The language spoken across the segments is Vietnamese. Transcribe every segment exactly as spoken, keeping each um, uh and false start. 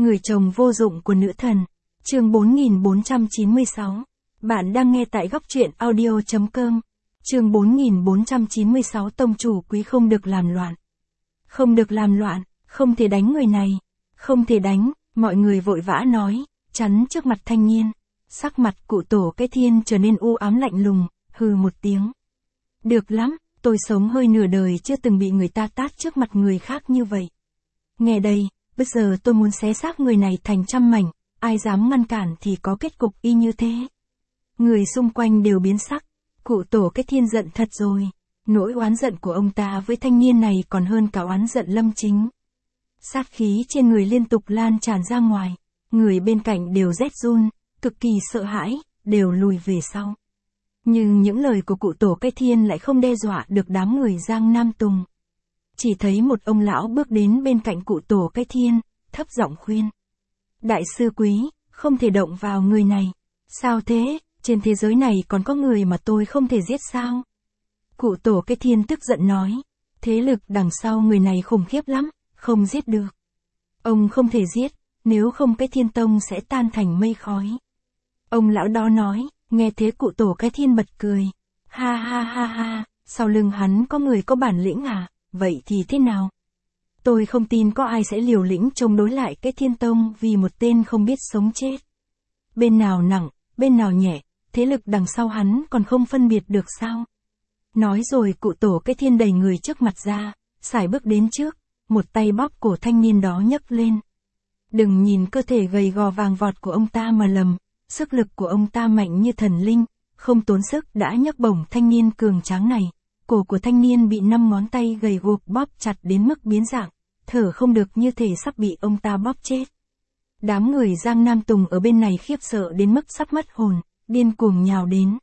Người chồng vô dụng của nữ thần. Chương bốn nghìn bốn trăm chín mươi sáu. Bạn đang nghe tại góc truyện audio chấm com. Chương bốn nghìn bốn trăm chín mươi sáu. Tông chủ quý không được làm loạn. Không được làm loạn, không thể đánh người này. Không thể đánh, mọi người vội vã nói, chắn trước mặt thanh niên. Sắc mặt cụ tổ cái thiên trở nên u ám lạnh lùng, hừ một tiếng. Được lắm, tôi sống hơi nửa đời chưa từng bị người ta tát trước mặt người khác như vậy. Nghe đây, bây giờ tôi muốn xé xác người này thành trăm mảnh, ai dám ngăn cản thì có kết cục y như thế. Người xung quanh đều biến sắc, cụ tổ cái thiên giận thật rồi. Nỗi oán giận của ông ta với thanh niên này còn hơn cả oán giận Lâm Chính. Sát khí trên người liên tục lan tràn ra ngoài, người bên cạnh đều rét run, cực kỳ sợ hãi, đều lùi về sau. Nhưng những lời của cụ tổ cái thiên lại không đe dọa được đám người Giang Nam Tùng. Chỉ thấy một ông lão bước đến bên cạnh cụ tổ cái thiên, thấp giọng khuyên. Đại sư quý, không thể động vào người này. Sao thế, trên thế giới này còn có người mà tôi không thể giết sao? Cụ tổ cái thiên tức giận nói. Thế lực đằng sau người này khủng khiếp lắm, không giết được. Ông không thể giết, nếu không cái thiên tông sẽ tan thành mây khói. Ông lão đó nói, nghe thế cụ tổ cái thiên bật cười. Ha ha ha ha, sau lưng hắn có người có bản lĩnh à, vậy thì thế nào? Tôi không tin có ai sẽ liều lĩnh chống đối lại cái thiên tông vì một tên không biết sống chết. Bên nào nặng, bên nào nhẹ, thế lực đằng sau hắn còn không phân biệt được sao? Nói rồi cụ tổ cái thiên đẩy người trước mặt ra, sải bước đến trước, một tay bóp cổ thanh niên đó nhấc lên. Đừng nhìn cơ thể gầy gò vàng vọt của ông ta mà lầm, sức lực của ông ta mạnh như thần linh, không tốn sức đã nhấc bổng thanh niên cường tráng này. Cổ của thanh niên bị năm ngón tay gầy guộc bóp chặt đến mức biến dạng, thở không được như thể sắp bị ông ta bóp chết. Đám người Giang Nam Tùng ở bên này khiếp sợ đến mức sắp mất hồn, điên cuồng nhào đến.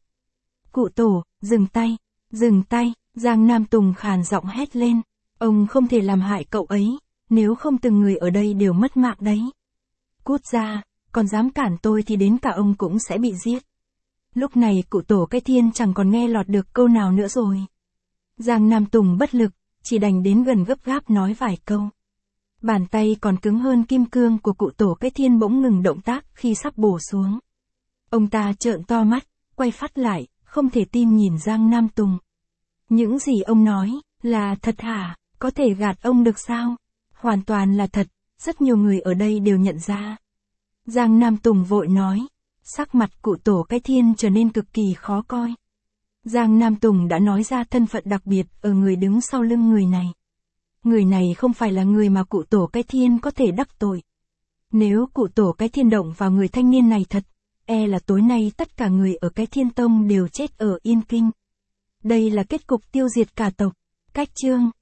Cụ tổ, dừng tay, dừng tay, Giang Nam Tùng khàn giọng hét lên. Ông không thể làm hại cậu ấy, nếu không từng người ở đây đều mất mạng đấy. Cút ra, còn dám cản tôi thì đến cả ông cũng sẽ bị giết. Lúc này cụ tổ cái thiên chẳng còn nghe lọt được câu nào nữa rồi. Giang Nam Tùng bất lực, chỉ đành đến gần gấp gáp nói vài câu. Bàn tay còn cứng hơn kim cương của cụ tổ cái thiên bỗng ngừng động tác khi sắp bổ xuống. Ông ta trợn to mắt, quay phát lại, không thể tin nhìn Giang Nam Tùng. Những gì ông nói, là thật hả, có thể gạt ông được sao? Hoàn toàn là thật, rất nhiều người ở đây đều nhận ra. Giang Nam Tùng vội nói, sắc mặt cụ tổ cái thiên trở nên cực kỳ khó coi. Giang Nam Tùng đã nói ra thân phận đặc biệt ở người đứng sau lưng người này. Người này không phải là người mà cụ tổ cái thiên có thể đắc tội. Nếu cụ tổ cái thiên động vào người thanh niên này thật, e là tối nay tất cả người ở cái thiên tông đều chết ở Yên Kinh. Đây là kết cục tiêu diệt cả tộc. Cách chương